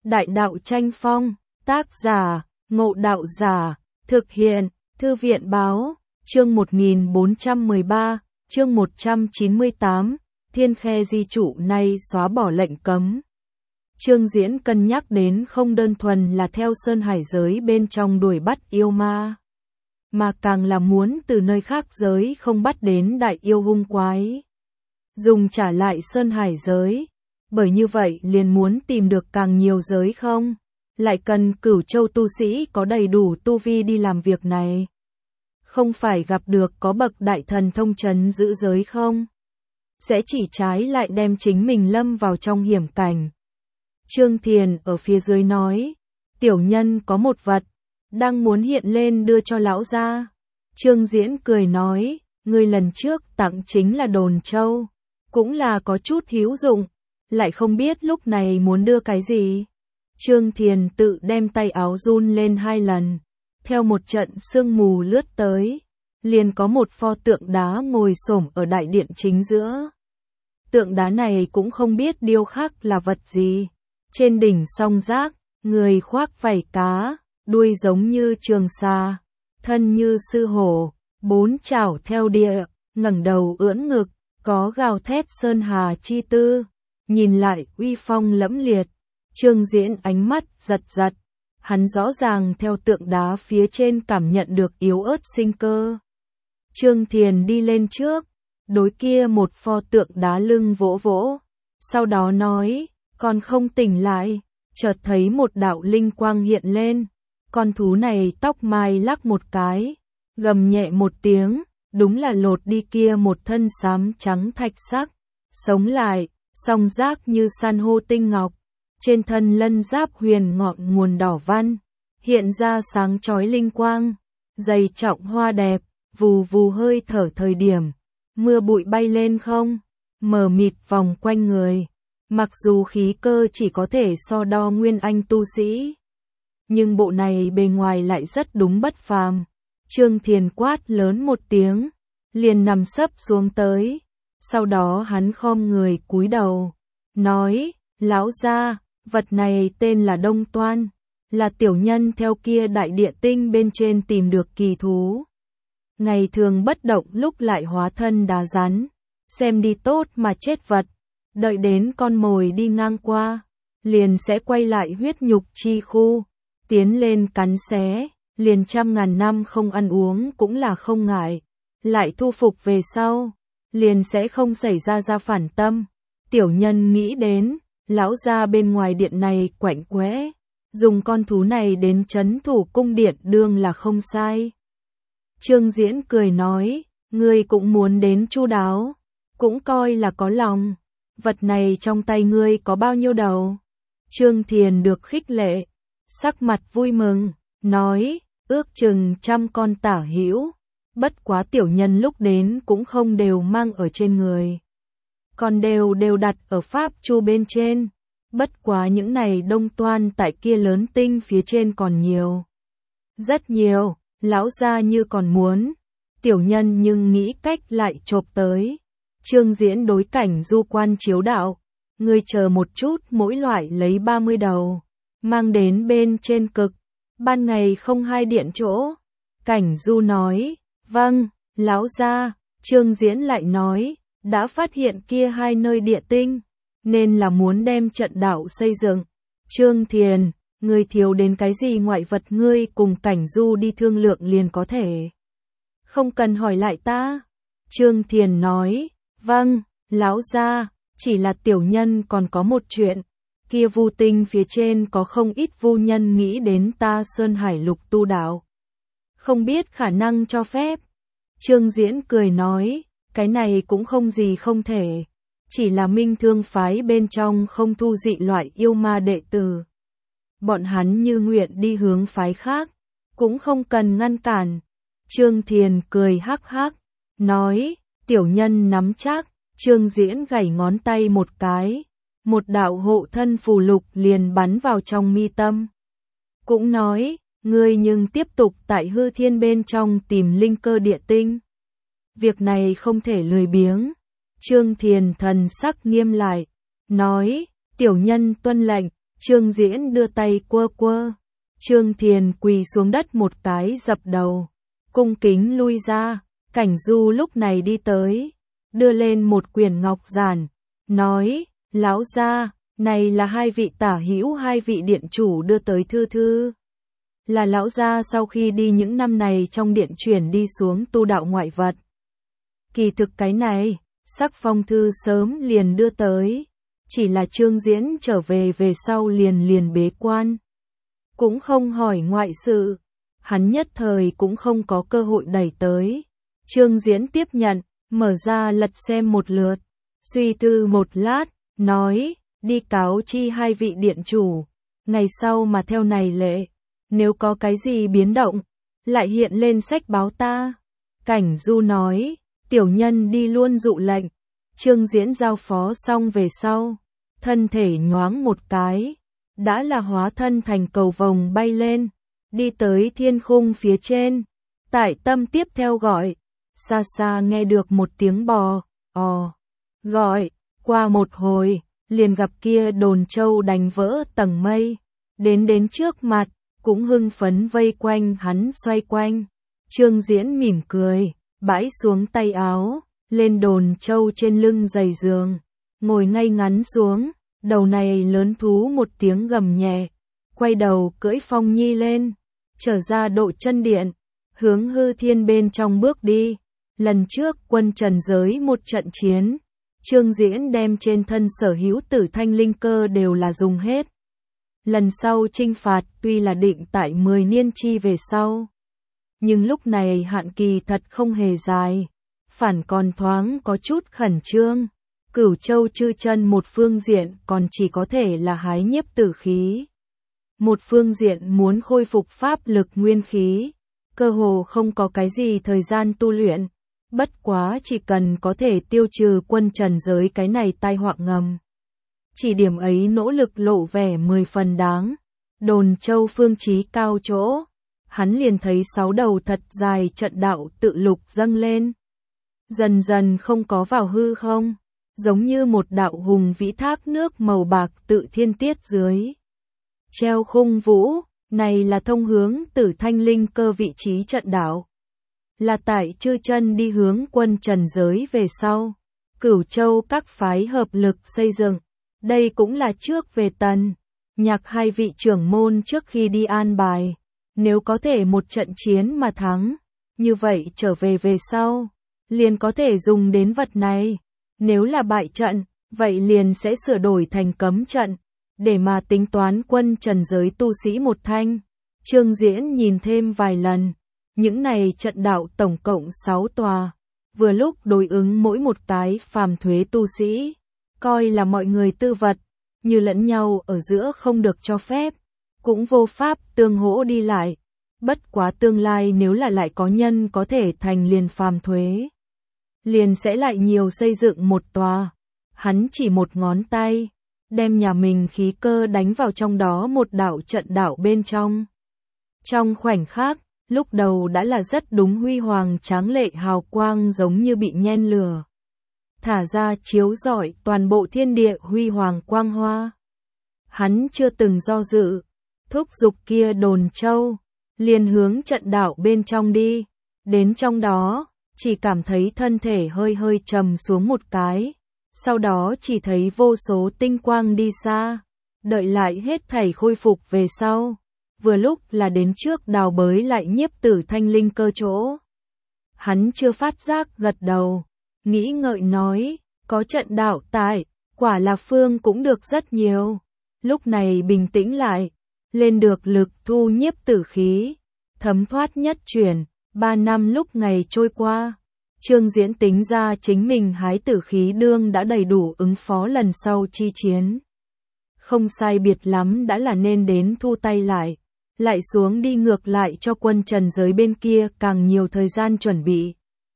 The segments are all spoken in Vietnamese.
Đại đạo tranh phong, tác giả, Ngộ Đạo Giả, thực hiện, Thư viện báo, chương 1413, chương 198, Thiên Khe Di Trụ nay xóa bỏ lệnh cấm. Trương Diễn cân nhắc đến không đơn thuần là theo sơn hải giới bên trong đuổi bắt yêu ma, mà càng là muốn từ nơi khác giới không bắt đến đại yêu hung quái, dùng trả lại sơn hải giới. Bởi như vậy liền muốn tìm được càng nhiều giới không, lại cần Cửu Châu tu sĩ có đầy đủ tu vi đi làm việc này. Không phải gặp được có bậc đại thần thông trấn giữ giới không, sẽ chỉ trái lại đem chính mình lâm vào trong hiểm cảnh. Trương Thiền ở phía dưới nói, tiểu nhân có một vật, đang muốn hiện lên đưa cho lão gia. Trương Diễn cười nói, người lần trước tặng chính là đồn châu, cũng là có chút hữu dụng, lại không biết lúc này muốn đưa cái gì. Trương Thiền tự đem tay áo run lên 2 lần, theo một trận sương mù lướt tới, liền có một pho tượng đá ngồi xổm ở đại điện chính giữa. Tượng đá này cũng không biết điêu khắc là vật gì. Trên đỉnh song giác, người khoác vảy cá, đuôi giống như trường sa, thân như sư hổ, 4 chảo theo địa, ngẩng đầu ưỡn ngực, có gào thét sơn hà chi tư, nhìn lại uy phong lẫm liệt. Trương Diễn ánh mắt giật giật, hắn rõ ràng theo tượng đá phía trên cảm nhận được yếu ớt sinh cơ. Trương Thiền đi lên trước, đối kia một pho tượng đá lưng vỗ vỗ, sau đó nói, còn không tỉnh lại. Chợt thấy một đạo linh quang hiện lên, con thú này tóc mai lắc một cái, gầm nhẹ một tiếng, đúng là lột đi kia một thân xám trắng thạch sắc, sống lại, song giác như san hô tinh ngọc, trên thân lân giáp huyền ngọn nguồn đỏ văn, hiện ra sáng chói linh quang, dày trọng hoa đẹp, vù vù hơi thở thời điểm, mưa bụi bay lên không, mờ mịt vòng quanh người. Mặc dù khí cơ chỉ có thể so đo nguyên anh tu sĩ, nhưng bộ này bề ngoài lại rất đúng bất phàm. Trương Thiền quát lớn một tiếng, liền nằm sấp xuống tới. Sau đó hắn khom người cúi đầu, nói, lão gia, vật này tên là Đông Toan, là tiểu nhân theo kia đại địa tinh bên trên tìm được kỳ thú. Ngày thường bất động lúc lại hóa thân đá rắn, xem đi tốt mà chết vật. Đợi đến con mồi đi ngang qua, liền sẽ quay lại huyết nhục chi khu, tiến lên cắn xé, liền 100.000 năm không ăn uống cũng là không ngại. Lại thu phục về sau, liền sẽ không xảy ra phản tâm. Tiểu nhân nghĩ đến, lão gia bên ngoài điện này quạnh quẽ, dùng con thú này đến trấn thủ cung điện đương là không sai. Trương Diễn cười nói, ngươi cũng muốn đến chu đáo, cũng coi là có lòng. Vật này trong tay ngươi có bao nhiêu đầu? Trương Thiền được khích lệ, sắc mặt vui mừng, nói, ước chừng 100 con tả hữu, bất quá tiểu nhân lúc đến cũng không đều mang ở trên người. Còn đều đặt ở pháp chu bên trên, bất quá những này Đông Toan tại kia lớn tinh phía trên còn nhiều. Rất nhiều, lão gia như còn muốn, tiểu nhân nhưng nghĩ cách lại chộp tới. Trương Diễn đối Cảnh Du quan chiếu đạo, ngươi chờ một chút, mỗi loại lấy 30 đầu, mang đến bên trên cực, ban ngày không hai điện chỗ. Cảnh Du nói, vâng, lão gia. Trương Diễn lại nói, đã phát hiện kia 2 nơi địa tinh, nên là muốn đem trận đạo xây dựng. Trương Thiền, ngươi thiếu đến cái gì ngoại vật, ngươi cùng Cảnh Du đi thương lượng liền có thể, không cần hỏi lại ta. Trương Thiền nói, vâng, lão gia, chỉ là tiểu nhân còn có một chuyện, kia vu tinh phía trên có không ít vu nhân nghĩ đến ta Sơn Hải Lục tu đạo, không biết khả năng cho phép. Trương Diễn cười nói, cái này cũng không gì không thể, chỉ là Minh Thương phái bên trong không thu dị loại yêu ma đệ tử. Bọn hắn như nguyện đi hướng phái khác, cũng không cần ngăn cản. Trương Thiền cười hắc hắc, nói, tiểu nhân nắm chắc. Trương Diễn gảy ngón tay một cái, một đạo hộ thân phù lục liền bắn vào trong mi tâm. Cũng nói, ngươi nhưng tiếp tục tại hư thiên bên trong tìm linh cơ địa tinh. Việc này không thể lười biếng. Trương Thiền thần sắc nghiêm lại, nói, tiểu nhân tuân lệnh. Trương Diễn đưa tay quơ quơ. Trương Thiền quỳ xuống đất một cái dập đầu, cung kính lui ra. Cảnh Du lúc này đi tới, đưa lên một quyển ngọc giản, nói, lão gia, này là hai vị tả hữu hai vị điện chủ đưa tới thư. Là lão gia sau khi đi những năm này trong điện chuyển đi xuống tu đạo ngoại vật. Kỳ thực cái này, Sắc Phong thư sớm liền đưa tới, chỉ là Trương Diễn trở về sau liền bế quan. Cũng không hỏi ngoại sự, hắn nhất thời cũng không có cơ hội đẩy tới. Trương Diễn tiếp nhận, mở ra lật xem một lượt, suy tư một lát, nói, đi cáo chi hai vị điện chủ, ngày sau mà theo này lệ, nếu có cái gì biến động, lại hiện lên sách báo ta. Cảnh Du nói, tiểu nhân đi luôn dụ lệnh. Trương Diễn giao phó xong về sau, thân thể nhoáng một cái, đã là hóa thân thành cầu vồng bay lên, đi tới thiên khung phía trên. Tại tâm tiếp theo gọi, xa xa nghe được một tiếng bò, gọi, qua một hồi, liền gặp kia đồn châu đánh vỡ tầng mây, đến trước mặt, cũng hưng phấn vây quanh hắn xoay quanh. Trương Diễn mỉm cười, bãi xuống tay áo, lên đồn châu trên lưng giày giường, ngồi ngay ngắn xuống, đầu này lớn thú một tiếng gầm nhẹ, quay đầu cưỡi Phong Nhi lên, trở ra độ chân điện, hướng hư thiên bên trong bước đi. Lần trước quân trần giới một trận chiến, Trương Diễn đem trên thân sở hữu tử thanh linh cơ đều là dùng hết. Lần sau chinh phạt tuy là định tại 10 niên chi về sau, nhưng lúc này hạn kỳ thật không hề dài, phản còn thoáng có chút khẩn trương. Cửu Châu chư chân một phương diện còn chỉ có thể là hái nhiếp tử khí, một phương diện muốn khôi phục pháp lực nguyên khí, cơ hồ không có cái gì thời gian tu luyện. Bất quá chỉ cần có thể tiêu trừ quân trần giới cái này tai họa ngầm, chỉ điểm ấy nỗ lực lộ vẻ 10 phần đáng. Đồn châu phương chí cao chỗ, hắn liền thấy 6 đầu thật dài trận đạo tự lục dâng lên, dần dần không có vào hư không, giống như một đạo hùng vĩ thác nước màu bạc tự thiên tiết dưới treo khung vũ. Này là thông hướng tử thanh linh cơ vị trí trận đạo, là tại chư chân đi hướng quân trần giới về sau, Cửu Châu các phái hợp lực xây dựng. Đây cũng là trước về Tần, Nhạc hai vị trưởng môn trước khi đi an bài, nếu có thể một trận chiến mà thắng, như vậy trở về sau, liền có thể dùng đến vật này. Nếu là bại trận, vậy liền sẽ sửa đổi thành cấm trận, để mà tính toán quân trần giới tu sĩ một thanh. Trương Diễn nhìn thêm vài lần, những này trận đạo tổng cộng 6 tòa, vừa lúc đối ứng mỗi một cái phàm thuế tu sĩ, coi là mọi người tư vật, như lẫn nhau ở giữa không được cho phép, cũng vô pháp tương hỗ đi lại. Bất quá tương lai nếu là lại có nhân có thể thành liền phàm thuế, liền sẽ lại nhiều xây dựng một tòa. Hắn chỉ một ngón tay, đem nhà mình khí cơ đánh vào trong đó một đạo trận đạo bên trong. Trong khoảnh khắc, lúc đầu đã là rất đúng huy hoàng tráng lệ hào quang giống như bị nhen lửa, thả ra chiếu rọi toàn bộ thiên địa huy hoàng quang hoa. Hắn chưa từng do dự, thúc giục kia đồn châu, liền hướng trận đạo bên trong đi. Đến trong đó, chỉ cảm thấy thân thể hơi trầm xuống một cái, sau đó chỉ thấy vô số tinh quang đi xa, đợi lại hết thảy khôi phục về sau, vừa lúc là đến trước đào bới lại nhiếp tử thanh linh cơ chỗ. Hắn chưa phát giác gật đầu, nghĩ ngợi nói, có trận đạo tại, quả là phương cũng được rất nhiều. Lúc này bình tĩnh lại, lên được lực thu nhiếp tử khí, thấm thoát nhất chuyển. 3 năm lúc ngày trôi qua, Trương Diễn tính ra chính mình hái tử khí đương đã đầy đủ ứng phó lần sau chi chiến. Không sai biệt lắm đã là nên đến thu tay lại xuống đi ngược lại cho quân trần giới bên kia càng nhiều thời gian chuẩn bị.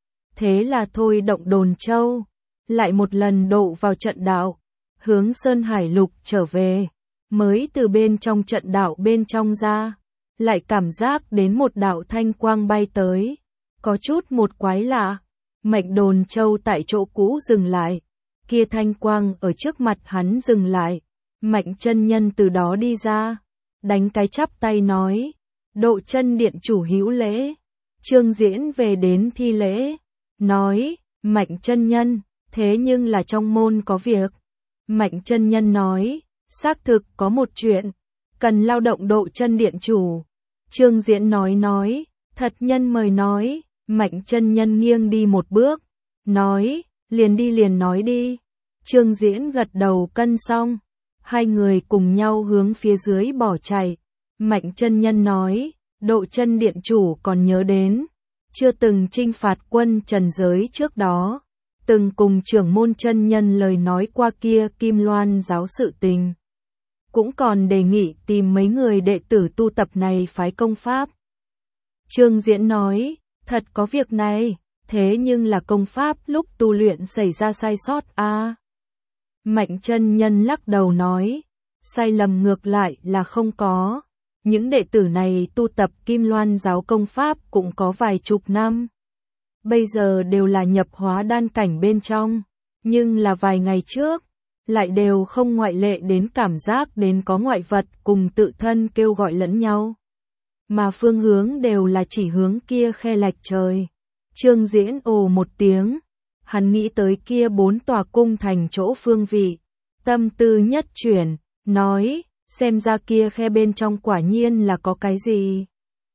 Thế là thôi động đồn châu, lại một lần độ vào trận đạo, hướng Sơn Hải Lục trở về, mới từ bên trong trận đạo bên trong ra, lại cảm giác đến một đạo thanh quang bay tới, có chút một quái lạ. Mệnh đồn châu tại chỗ cũ dừng lại, kia thanh quang ở trước mặt hắn dừng lại, Mạnh chân nhân từ đó đi ra, đánh cái chắp tay nói, Độ Chân điện chủ hữu lễ. Trương Diễn về đến thi lễ, nói, Mạnh chân nhân, thế nhưng là trong môn có việc. Mạnh chân nhân nói, xác thực có một chuyện, cần lao động Độ Chân điện chủ. Trương Diễn nói, thật nhân mời nói. Mạnh chân nhân nghiêng đi một bước, nói, liền đi liền nói đi. Trương Diễn gật đầu cân xong, hai người cùng nhau hướng phía dưới bỏ chạy. Mạnh chân nhân nói, Độ Chân điện chủ còn nhớ đến, chưa từng chinh phạt quân trần giới trước đó, từng cùng trưởng môn chân nhân lời nói qua kia Kim Loan giáo sự tình. Cũng còn đề nghị tìm mấy người đệ tử tu tập này phái công pháp. Trương Diễn nói, thật có việc này, thế nhưng là công pháp lúc tu luyện xảy ra sai sót a. Mạnh chân nhân lắc đầu nói, sai lầm ngược lại là không có. Những đệ tử này tu tập Kim Loan giáo công pháp cũng có vài chục năm. Bây giờ đều là nhập hóa đan cảnh bên trong, nhưng là vài ngày trước, lại đều không ngoại lệ đến cảm giác đến có ngoại vật cùng tự thân kêu gọi lẫn nhau. Mà phương hướng đều là chỉ hướng kia khe lạch trời. Trương Diễn ồ một tiếng, hắn nghĩ tới kia 4 tòa cung thành chỗ phương vị, tâm tư nhất chuyển, nói, xem ra kia khe bên trong quả nhiên là có cái gì.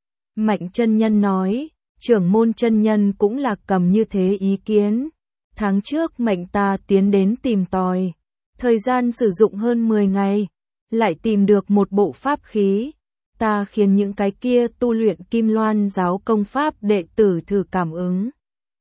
Mạnh chân nhân nói, trưởng môn chân nhân cũng là cầm như thế ý kiến. Tháng trước mệnh ta tiến đến tìm tòi, thời gian sử dụng hơn 10 ngày, lại tìm được một bộ pháp khí. Ta khiến những cái kia tu luyện Kim Loan giáo công pháp đệ tử thử cảm ứng.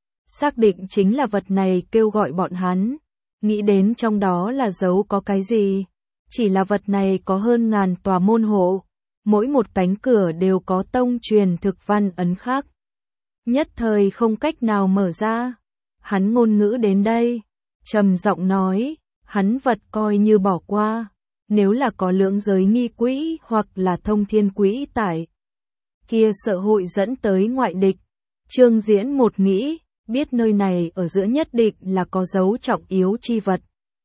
Xác định chính là vật này kêu gọi bọn hắn, nghĩ đến trong đó là giấu có cái gì. Chỉ là vật này có hơn ngàn tòa môn hộ, mỗi một cánh cửa đều có tông truyền thực văn ấn khắc. Nhất thời không cách nào mở ra. Hắn ngôn ngữ đến đây, trầm giọng nói, hắn vật coi như bỏ qua. Nếu là có lưỡng giới nghi quỹ hoặc là thông thiên quỹ tại, kia sợ hội dẫn tới ngoại địch. Trương Diễn một nghĩ, biết nơi này ở giữa nhất định là có dấu trọng yếu chi vật.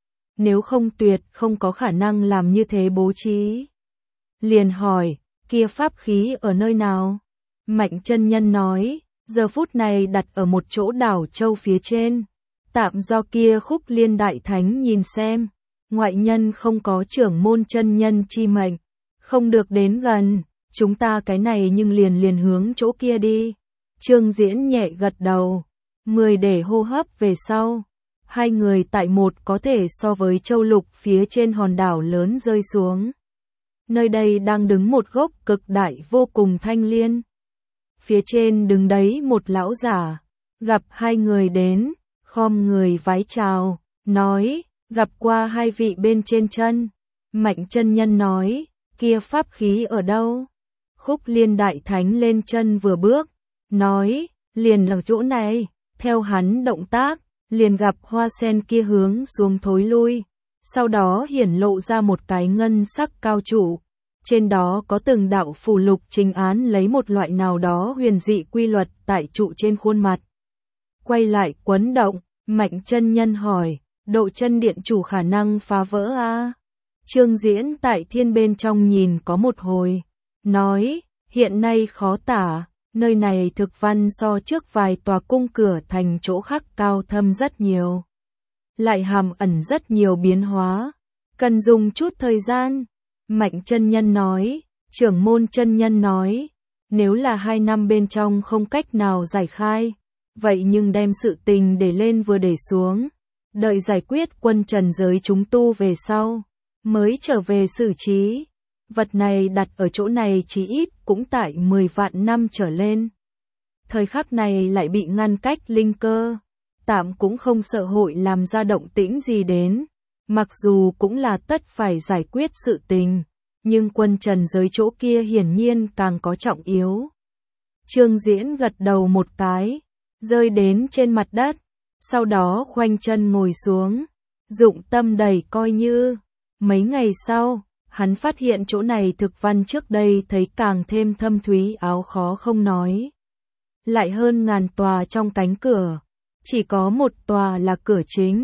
Nếu không tuyệt không có khả năng làm như thế bố trí. Liền hỏi, kia pháp khí ở nơi nào? Mạnh chân nhân nói, giờ phút này đặt ở một chỗ đảo châu phía trên. Tạm do kia Khúc Liên Đại Thánh nhìn xem. Ngoại nhân không có trưởng môn chân nhân chi mệnh, không được đến gần, chúng ta cái này nhưng liền hướng chỗ kia đi. Trương Diễn nhẹ gật đầu, 10 để hô hấp về sau, hai người tại một có thể so với châu lục phía trên hòn đảo lớn rơi xuống. Nơi đây đang đứng một gốc cực đại vô cùng thanh liên. Phía trên đứng đấy một lão giả, gặp hai người đến, khom người vái chào, nói, gặp qua hai vị bên trên chân. Mạnh chân nhân nói, kia pháp khí ở đâu? Khúc Liên Đại Thánh lên chân vừa bước, nói, liền ở chỗ này. Theo hắn động tác, liền gặp hoa sen kia hướng xuống thối lui. Sau đó hiển lộ ra một cái ngân sắc cao trụ. Trên đó có từng đạo phù lục trình án lấy một loại nào đó huyền dị quy luật tại trụ trên khuôn mặt. Quay lại quấn động, Mạnh chân nhân hỏi, Độ Chân điện chủ khả năng phá vỡ a? Trương Diễn tại thiên bên trong nhìn có một hồi, nói, hiện nay khó tả, nơi này thực văn so trước vài tòa cung cửa thành chỗ khác cao thâm rất nhiều. Lại hàm ẩn rất nhiều biến hóa, cần dùng chút thời gian. Mạnh chân nhân nói, trưởng môn chân nhân nói, nếu là 2 năm bên trong không cách nào giải khai, vậy nhưng đem sự tình để lên vừa để xuống. Đợi giải quyết quân trần giới chúng tu về sau, mới trở về xử trí. Vật này đặt ở chỗ này chí ít cũng tại 10 vạn năm trở lên. Thời khắc này lại bị ngăn cách linh cơ, tạm cũng không sợ hội làm ra động tĩnh gì đến. Mặc dù cũng là tất phải giải quyết sự tình, nhưng quân trần giới chỗ kia hiển nhiên càng có trọng yếu. Trương Diễn gật đầu một cái, rơi đến trên mặt đất. Sau đó khoanh chân ngồi xuống, dụng tâm đầy coi như. Mấy ngày sau, hắn phát hiện chỗ này thực văn trước đây thấy càng thêm thâm thúy áo khó không nói. Lại hơn ngàn tòa trong cánh cửa, chỉ có một tòa là cửa chính.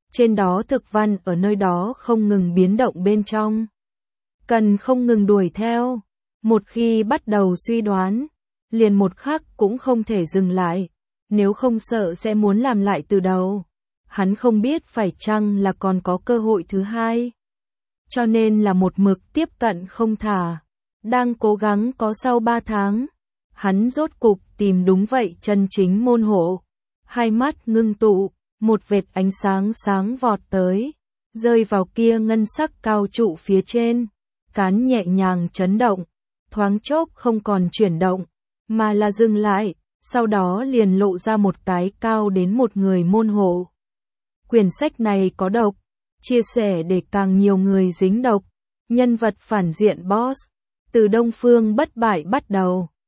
trên đó thực văn ở nơi đó không ngừng biến động bên trong. Cần không ngừng đuổi theo, một khi bắt đầu suy đoán, liền một khắc cũng không thể dừng lại, nếu không sợ sẽ muốn làm lại từ đầu. Hắn không biết phải chăng là còn có cơ hội thứ hai. Cho nên là một mực tiếp cận không thả. Đang cố gắng có sau 3 tháng. Hắn rốt cục tìm đúng vậy chân chính môn hộ. Hai mắt ngưng tụ, một vệt ánh sáng sáng vọt tới. Rơi vào kia ngân sắc cao trụ phía trên. Cán nhẹ nhàng chấn động. Thoáng chốc không còn chuyển động, mà là dừng lại. Sau đó liền lộ ra một cái cao đến một người môn hộ. Quyển sách này có độc, chia sẻ để càng nhiều người dính độc. Nhân vật phản diện boss, từ Đông Phương bất bại bắt đầu.